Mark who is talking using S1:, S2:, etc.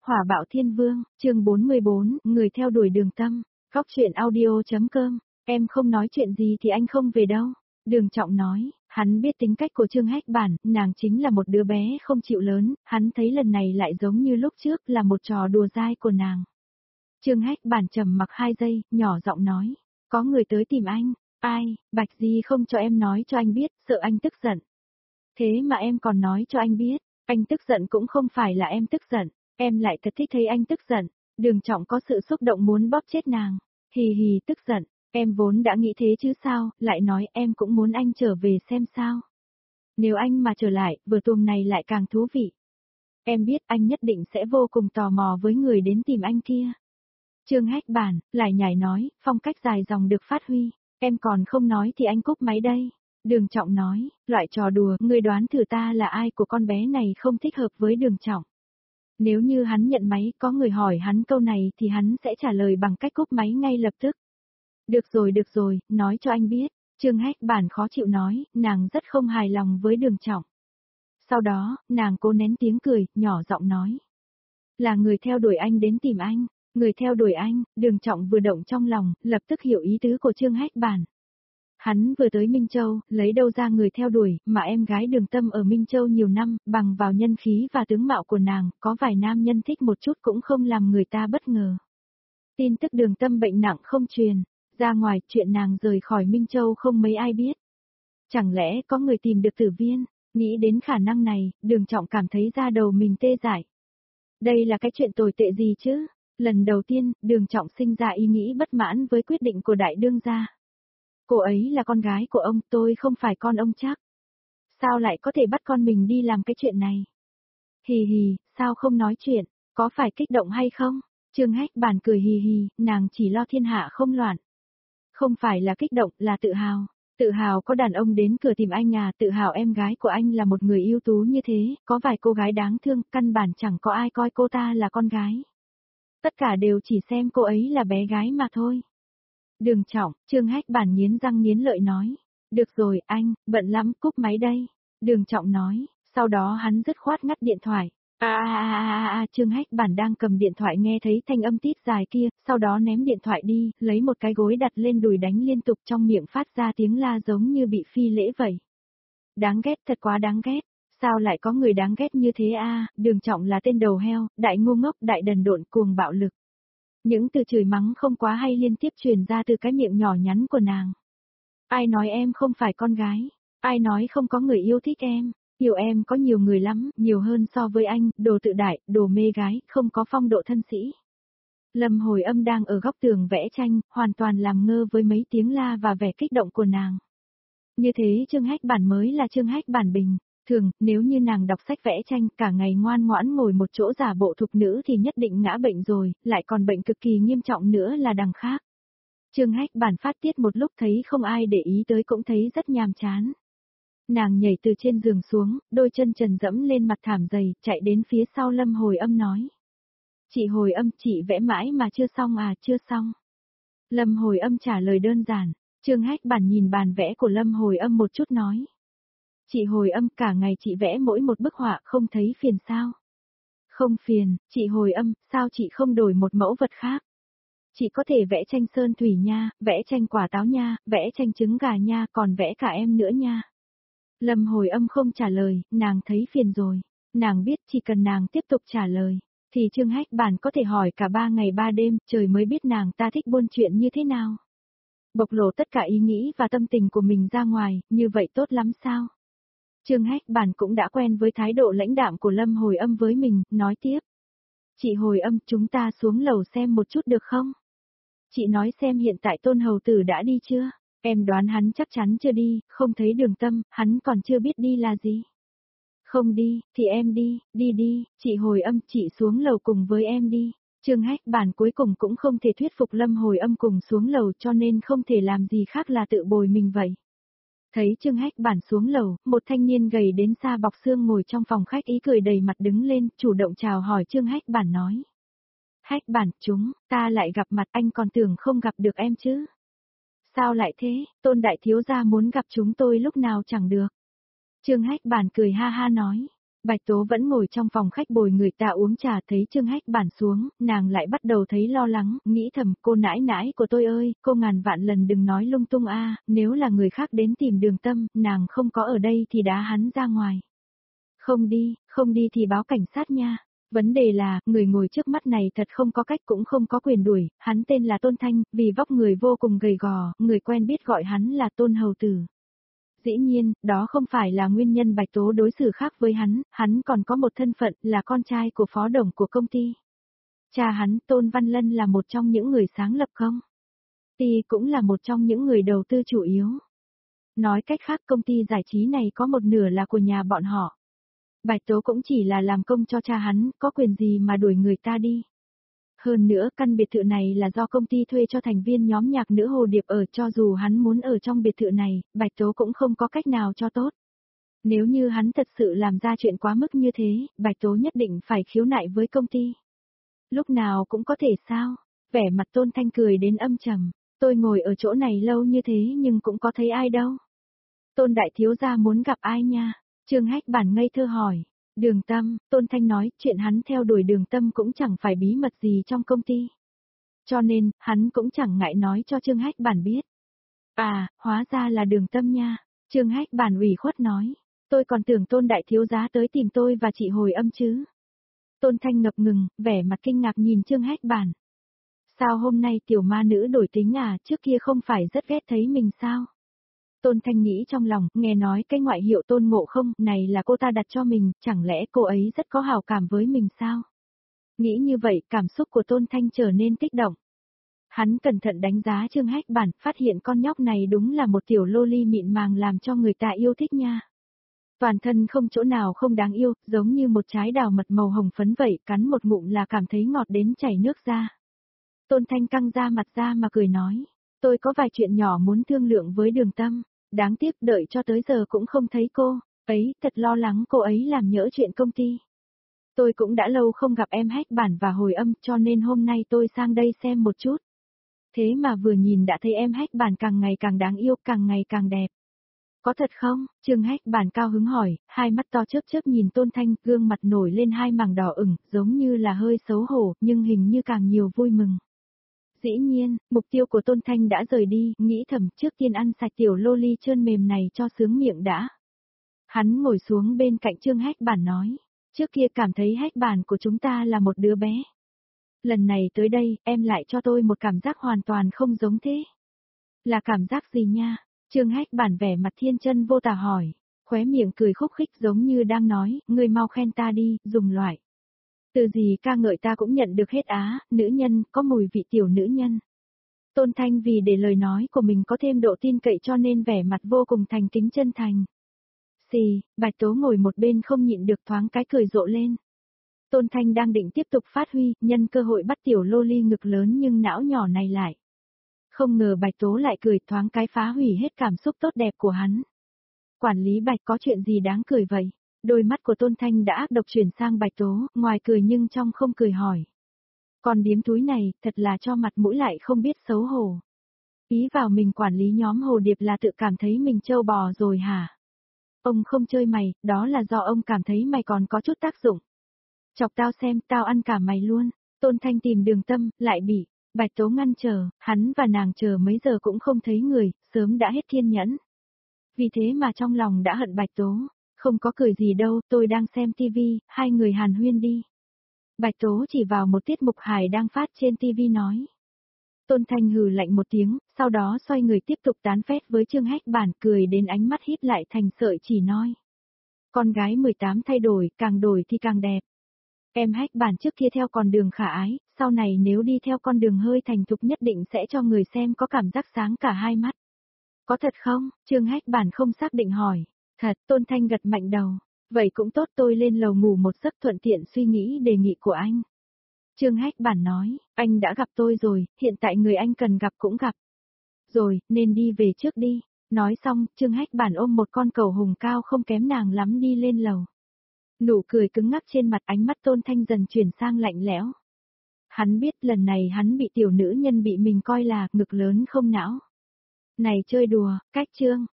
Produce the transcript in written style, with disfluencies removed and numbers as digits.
S1: Hỏa bạo thiên vương, chương 44, người theo đuổi Đường Tâm, góc truyện audio.com, em không nói chuyện gì thì anh không về đâu. Đường Trọng nói, hắn biết tính cách của Trương Hách Bản, nàng chính là một đứa bé không chịu lớn, hắn thấy lần này lại giống như lúc trước là một trò đùa dai của nàng. Trương Hách Bản trầm mặc 2 giây, nhỏ giọng nói, có người tới tìm anh, ai, Bạch Di không cho em nói cho anh biết, sợ anh tức giận. Thế mà em còn nói cho anh biết, anh tức giận cũng không phải là em tức giận. Em lại thật thích thấy anh tức giận, Đường Trọng có sự xúc động muốn bóp chết nàng. Hì hì tức giận, em vốn đã nghĩ thế chứ sao, lại nói em cũng muốn anh trở về xem sao. Nếu anh mà trở lại, vở tuồng này lại càng thú vị. Em biết anh nhất định sẽ vô cùng tò mò với người đến tìm anh kia. Trương Hách Bản, lại nhảy nói, phong cách dài dòng được phát huy, em còn không nói thì anh cúp máy đây. Đường Trọng nói, loại trò đùa, người đoán thử ta là ai của con bé này không thích hợp với Đường Trọng. Nếu như hắn nhận máy có người hỏi hắn câu này thì hắn sẽ trả lời bằng cách cúp máy ngay lập tức. Được rồi, nói cho anh biết. Trương Hách Bản khó chịu nói, nàng rất không hài lòng với Đường Trọng. Sau đó, nàng cố nén tiếng cười, nhỏ giọng nói. Là người theo đuổi anh đến tìm anh, người theo đuổi anh, Đường Trọng vừa động trong lòng, lập tức hiểu ý tứ của Trương Hách Bản. Hắn vừa tới Minh Châu, lấy đâu ra người theo đuổi, mà em gái Đường Tâm ở Minh Châu nhiều năm, bằng vào nhân khí và tướng mạo của nàng, có vài nam nhân thích một chút cũng không làm người ta bất ngờ. Tin tức Đường Tâm bệnh nặng không truyền, ra ngoài chuyện nàng rời khỏi Minh Châu không mấy ai biết. Chẳng lẽ có người tìm được Tử Viên, nghĩ đến khả năng này, Đường Trọng cảm thấy da đầu mình tê dại. Đây là cái chuyện tồi tệ gì chứ? Lần đầu tiên, Đường Trọng sinh ra ý nghĩ bất mãn với quyết định của đại đương gia. Cô ấy là con gái của ông, tôi không phải con ông chắc. Sao lại có thể bắt con mình đi làm cái chuyện này? Hì hì, sao không nói chuyện, có phải kích động hay không? Trương Hách Bản cười hì hì, nàng chỉ lo thiên hạ không loạn. Không phải là kích động, là tự hào. Tự hào có đàn ông đến cửa tìm anh à, tự hào em gái của anh là một người ưu tú như thế, có vài cô gái đáng thương, căn bản chẳng có ai coi cô ta là con gái. Tất cả đều chỉ xem cô ấy là bé gái mà thôi. Đường Trọng, Trương Hách Bản nghiến răng nghiến lợi nói. Được rồi anh, bận lắm, cúp máy đây. Đường Trọng nói, sau đó hắn dứt khoát ngắt điện thoại. Trương Hách Bản đang cầm điện thoại nghe thấy thanh âm tít dài kia, sau đó ném điện thoại đi, lấy một cái gối đặt lên đùi đánh liên tục trong miệng phát ra tiếng la giống như bị phi lễ vậy. Đáng ghét, thật quá đáng ghét. Sao lại có người đáng ghét như thế à, Đường Trọng là tên đầu heo, đại ngu ngốc, đại đần độn, cuồng bạo lực. Những từ chửi mắng không quá hay liên tiếp truyền ra từ cái miệng nhỏ nhắn của nàng. Ai nói em không phải con gái? Ai nói không có người yêu thích em? Yêu em có nhiều người lắm, nhiều hơn so với anh, đồ tự đại, đồ mê gái, không có phong độ thân sĩ. Lâm Hồi Âm đang ở góc tường vẽ tranh, hoàn toàn làm ngơ với mấy tiếng la và vẻ kích động của nàng. Như thế Trương Hách Bản mới là Trương Hách Bản bình. Thường, nếu như nàng đọc sách vẽ tranh cả ngày ngoan ngoãn ngồi một chỗ giả bộ thục nữ thì nhất định ngã bệnh rồi, lại còn bệnh cực kỳ nghiêm trọng nữa là đằng khác. Trương Hách Bản phát tiết một lúc thấy không ai để ý tới cũng thấy rất nhàm chán. Nàng nhảy từ trên giường xuống, đôi chân trần dẫm lên mặt thảm dày, chạy đến phía sau Lâm Hồi Âm nói. Chị Hồi Âm, chị vẽ mãi mà chưa xong à, chưa xong. Lâm Hồi Âm trả lời đơn giản, Trương Hách Bản nhìn bàn vẽ của Lâm Hồi Âm một chút nói. Chị Hồi Âm, cả ngày chị vẽ mỗi một bức họa không thấy phiền sao? Không phiền, chị Hồi Âm, sao chị không đổi một mẫu vật khác? Chị có thể vẽ tranh sơn thủy nha, vẽ tranh quả táo nha, vẽ tranh trứng gà nha, còn vẽ cả em nữa nha. Lâm Hồi Âm không trả lời, nàng thấy phiền rồi. Nàng biết chỉ cần nàng tiếp tục trả lời, thì Trương Hách Bản có thể hỏi cả 3 ngày 3 đêm, trời mới biết nàng ta thích buôn chuyện như thế nào. Bộc lộ tất cả ý nghĩ và tâm tình của mình ra ngoài, như vậy tốt lắm sao? Trương Hách Bản cũng đã quen với thái độ lãnh đạm của Lâm Hồi Âm với mình, nói tiếp. Chị Hồi Âm, chúng ta xuống lầu xem một chút được không? Chị nói xem hiện tại Tôn Hầu Tử đã đi chưa? Em đoán hắn chắc chắn chưa đi, không thấy Đường Tâm, hắn còn chưa biết đi là gì. Không đi, thì em đi, đi, chị Hồi Âm, chị xuống lầu cùng với em đi. Trương Hách Bản cuối cùng cũng không thể thuyết phục Lâm Hồi Âm cùng xuống lầu cho nên không thể làm gì khác là tự bồi mình vậy. Thấy Trương Hách Bản xuống lầu, một thanh niên gầy đến xa bọc xương ngồi trong phòng khách ý cười đầy mặt đứng lên, chủ động chào hỏi Trương Hách Bản nói. Hách Bản, ta lại gặp mặt, anh còn tưởng không gặp được em chứ. Sao lại thế, Tôn đại thiếu gia muốn gặp chúng tôi lúc nào chẳng được. Trương Hách Bản cười ha ha nói. Bạch Tố vẫn ngồi trong phòng khách bồi người ta uống trà, thấy Trương Hách Bản xuống, nàng lại bắt đầu thấy lo lắng, nghĩ thầm, cô nãi nãi của tôi ơi, cô ngàn vạn lần đừng nói lung tung a, nếu là người khác đến tìm Đường Tâm, nàng không có ở đây thì đá hắn ra ngoài. Không đi thì báo cảnh sát nha. Vấn đề là, người ngồi trước mắt này thật không có cách cũng không có quyền đuổi, hắn tên là Tôn Thanh, vì vóc người vô cùng gầy gò, người quen biết gọi hắn là Tôn Hầu Tử. Dĩ nhiên, đó không phải là nguyên nhân Bạch Tố đối xử khác với hắn còn có một thân phận là con trai của phó tổng của công ty. Cha hắn, Tôn Văn Lân là một trong những người sáng lập công ty, cũng là một trong những người đầu tư chủ yếu. Nói cách khác, công ty giải trí này có một nửa là của nhà bọn họ. Bạch Tố cũng chỉ là làm công cho cha hắn, có quyền gì mà đuổi người ta đi. Hơn nữa, căn biệt thự này là do công ty thuê cho thành viên nhóm nhạc nữ Hồ Điệp ở, cho dù hắn muốn ở trong biệt thự này, Bạch Tố cũng không có cách nào cho tốt. Nếu như hắn thật sự làm ra chuyện quá mức như thế, Bạch Tố nhất định phải khiếu nại với công ty. Lúc nào cũng có thể sao? Vẻ mặt Tôn Thanh cười đến âm trầm. Tôi ngồi ở chỗ này lâu như thế nhưng cũng có thấy ai đâu. Tôn đại thiếu gia muốn gặp ai nha? Trương Hách Bản ngây thơ hỏi. Đường Tâm, Tôn Thanh nói, chuyện hắn theo đuổi Đường Tâm cũng chẳng phải bí mật gì trong công ty. Cho nên, hắn cũng chẳng ngại nói cho Trương Hách Bản biết. À, hóa ra là Đường Tâm nha. Trương Hách Bản ủy khuất nói. Tôi còn tưởng Tôn đại thiếu gia tới tìm tôi và chị hồi âm chứ. Tôn Thanh ngập ngừng, vẻ mặt kinh ngạc nhìn Trương Hách Bản. Sao hôm nay tiểu ma nữ đổi tính à, trước kia không phải rất ghét thấy mình sao? Tôn Thanh nghĩ trong lòng, nghe nói cái ngoại hiệu Tôn Ngộ Không này là cô ta đặt cho mình, chẳng lẽ cô ấy rất có hào cảm với mình sao? Nghĩ như vậy, cảm xúc của Tôn Thanh trở nên kích động. Hắn cẩn thận đánh giá Trương Hách Bản, phát hiện con nhóc này đúng là một tiểu loli mịn màng làm cho người ta yêu thích nha. Toàn thân không chỗ nào không đáng yêu, giống như một trái đào mật màu hồng phấn vậy, cắn một ngụm là cảm thấy ngọt đến chảy nước ra. Tôn Thanh căng ra mặt ra mà cười nói, tôi có vài chuyện nhỏ muốn thương lượng với Đường Tâm, đáng tiếc đợi cho tới giờ cũng không thấy cô, ấy, thật lo lắng cô ấy làm nhỡ chuyện công ty. Tôi cũng đã lâu không gặp em Hách Bản và hồi âm cho nên hôm nay tôi sang đây xem một chút. Thế mà vừa nhìn đã thấy em Hách Bản càng ngày càng đáng yêu, càng ngày càng đẹp. Có thật không? Trương Hách Bản cao hứng hỏi, hai mắt to chớp chớp nhìn Tôn Thanh, gương mặt nổi lên hai mảng đỏ ửng, giống như là hơi xấu hổ, nhưng hình như càng nhiều vui mừng. Dĩ nhiên, mục tiêu của Tôn Thanh đã rời đi, nghĩ thầm trước tiên ăn sạch tiểu loli trơn mềm này cho sướng miệng đã. Hắn ngồi xuống bên cạnh Trương Hách Bản nói, trước kia cảm thấy Hách Bản của chúng ta là một đứa bé. Lần này tới đây, em lại cho tôi một cảm giác hoàn toàn không giống thế. Là cảm giác gì nha? Trương Hách Bản vẻ mặt thiên chân vô tà hỏi, khóe miệng cười khúc khích giống như đang nói, ngươi mau khen ta đi, dùng loại. Từ gì ca ngợi ta cũng nhận được hết á, nữ nhân, có mùi vị tiểu nữ nhân. Tôn Thanh vì để lời nói của mình có thêm độ tin cậy cho nên vẻ mặt vô cùng thành kính chân thành. Xì, Bạch Tố ngồi một bên không nhịn được thoáng cái cười rộ lên. Tôn Thanh đang định tiếp tục phát huy, nhân cơ hội bắt tiểu loli ngực lớn nhưng não nhỏ này lại. Không ngờ Bạch Tố lại cười thoáng cái phá hủy hết cảm xúc tốt đẹp của hắn. Quản lý Bạch có chuyện gì đáng cười vậy? Đôi mắt của Tôn Thanh đã ác độc chuyển sang Bạch Tố, ngoài cười nhưng trong không cười hỏi. Còn điếm túi này, thật là cho mặt mũi lại không biết xấu hổ. Ý vào mình quản lý nhóm Hồ Điệp là tự cảm thấy mình trâu bò rồi hả? Ông không chơi mày, đó là do ông cảm thấy mày còn có chút tác dụng. Chọc tao xem, tao ăn cả mày luôn. Tôn Thanh tìm Đường Tâm, lại bị Bạch Tố ngăn chờ, hắn và nàng chờ mấy giờ cũng không thấy người, sớm đã hết kiên nhẫn. Vì thế mà trong lòng đã hận Bạch Tố, không có cười gì đâu, tôi đang xem tivi, hai người hàn huyên đi. Bạch Tố chỉ vào một tiết mục hài đang phát trên tivi nói. Tôn Thanh hừ lạnh một tiếng, sau đó xoay người tiếp tục tán phét với Trương Hách Bản, cười đến ánh mắt híp lại thành sợi chỉ nói. Con gái 18 thay đổi, càng đổi thì càng đẹp. Em Hách Bản trước kia theo con đường khả ái, sau này nếu đi theo con đường hơi thành thục nhất định sẽ cho người xem có cảm giác sáng cả hai mắt. Có thật không? Trương Hách Bản không xác định hỏi. Thật, Tôn Thanh gật mạnh đầu. Vậy cũng tốt, tôi lên lầu ngủ một giấc thuận tiện suy nghĩ đề nghị của anh. Trương Hách Bản nói, anh đã gặp tôi rồi, hiện tại người anh cần gặp cũng gặp. Rồi, nên đi về trước đi. Nói xong, Trương Hách Bản ôm một con cầu hùng cao không kém nàng lắm đi lên lầu. Nụ cười cứng ngắc trên mặt, ánh mắt Tôn Thanh dần chuyển sang lạnh lẽo. Hắn biết lần này hắn bị tiểu nữ nhân bị mình coi là ngực lớn không não. Này chơi đùa, cách chương.